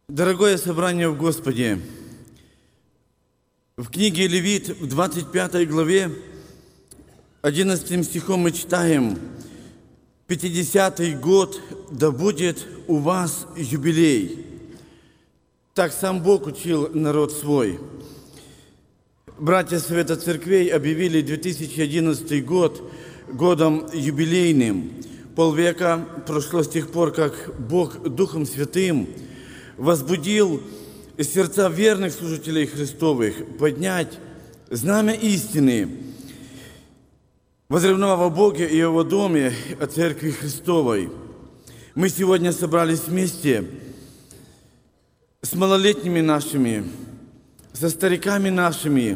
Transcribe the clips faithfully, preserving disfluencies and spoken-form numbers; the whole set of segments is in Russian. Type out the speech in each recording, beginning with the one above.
Дорогое собрание в Господе, в книге Левит, в двадцать пятой главе, одиннадцатым стихом мы читаем: «Пятидесятый год, да будет у вас юбилей». Так сам Бог учил народ свой. Братья Совета Церквей объявили две тысячи одиннадцатый год годом юбилейным. Полвека прошло с тех пор, как Бог Духом Святым возбудил сердца верных служителей Христовых поднять знамя истины, возревновав о Боге и Его доме, о Церкви Христовой. Мы сегодня собрались вместе с малолетними нашими, со стариками нашими,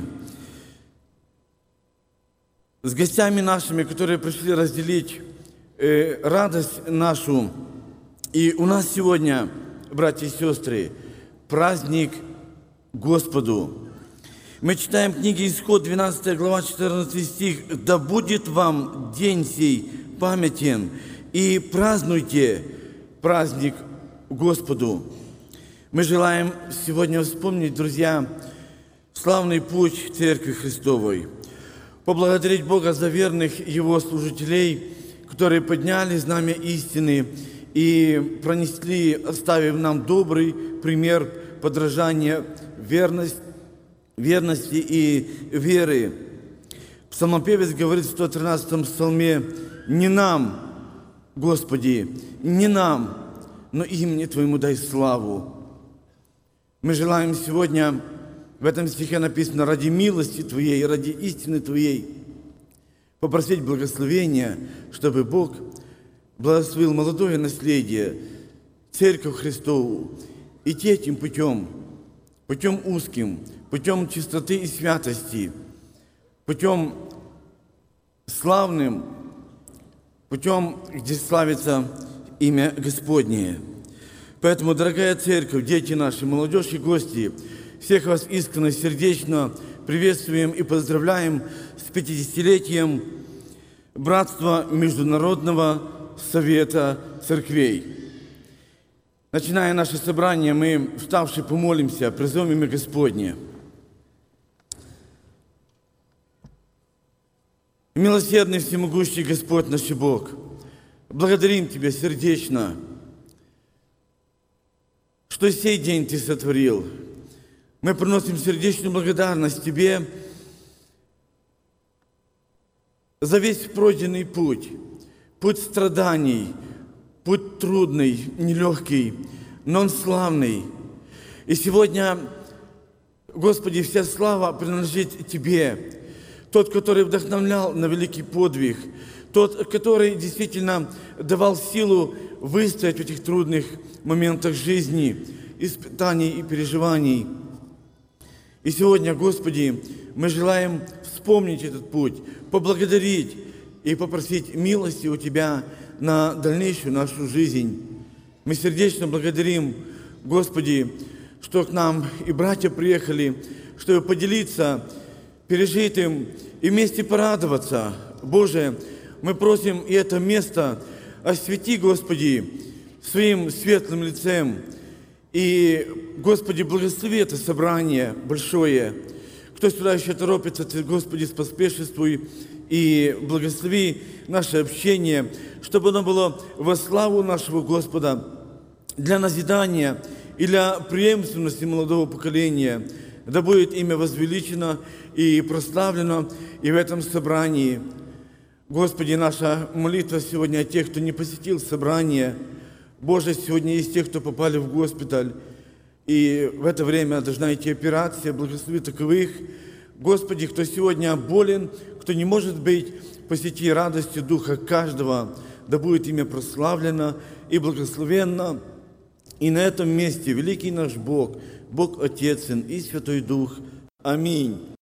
с гостями нашими, которые пришли разделить э, радость нашу. И у нас сегодня, братья и сестры, праздник Господу. Мы читаем книги Исход, двенадцатая глава, четырнадцатый стих. «Да будет вам день сей памятен, и празднуйте праздник Господу». Мы желаем сегодня вспомнить, друзья, славный путь Церкви Христовой, поблагодарить Бога за верных Его служителей, которые подняли знамя истины и пронесли, оставив нам добрый пример подражания верность, верности и веры. Псалмопевец говорит в сто тринадцатом псалме: «Не нам, Господи, не нам, но имени Твоему дай славу». Мы желаем сегодня, в этом стихе написано: «Ради милости Твоей, ради истины Твоей», попросить благословения, чтобы Бог благословил молодое наследие, Церковь Христову, идти этим путем, путем узким, путем чистоты и святости, путем славным, путем, где славится имя Господне. Поэтому, дорогая Церковь, дети наши, молодежь и гости, всех вас искренне, сердечно приветствуем и поздравляем с пятидесятилетием Братства Международного Совета Церквей. Начиная наше собрание, мы, вставшие, помолимся, призовем имя Господне. Милосердный, всемогущий Господь наш Бог, благодарим Тебя сердечно, что сей день Ты сотворил. Мы приносим сердечную благодарность Тебе за весь пройденный путь, путь страданий, путь трудный, нелегкий, но он славный. И сегодня, Господи, вся слава принадлежит Тебе, тот, который вдохновлял на великий подвиг, тот, который действительно давал силу выстоять в этих трудных моментах жизни, испытаний и переживаний. И сегодня, Господи, мы желаем вспомнить этот путь, поблагодарить и попросить милости у Тебя на дальнейшую нашу жизнь. Мы сердечно благодарим, Господи, что к нам и братья приехали, чтобы поделиться пережитым и вместе порадоваться. Боже, мы просим и это место освети, Господи, своим светлым лицем. И, Господи, благослови это собрание большое. Кто сюда еще торопится, Ты, Господи, споспешествуй и благослови наше общение, чтобы оно было во славу нашего Господа, для назидания и для преемственности молодого поколения. Да будет имя возвеличено и прославлено и в этом собрании. Господи, наша молитва сегодня о тех, кто не посетил собрание. Боже, сегодня есть те, кто попали в госпиталь, и в это время должна идти операция, благослови таковых. Господи, кто сегодня болен, кто не может быть, посети радостью Духа каждого, да будет имя прославлено и благословенно. И на этом месте великий наш Бог, Бог Отец и Святой Дух. Аминь.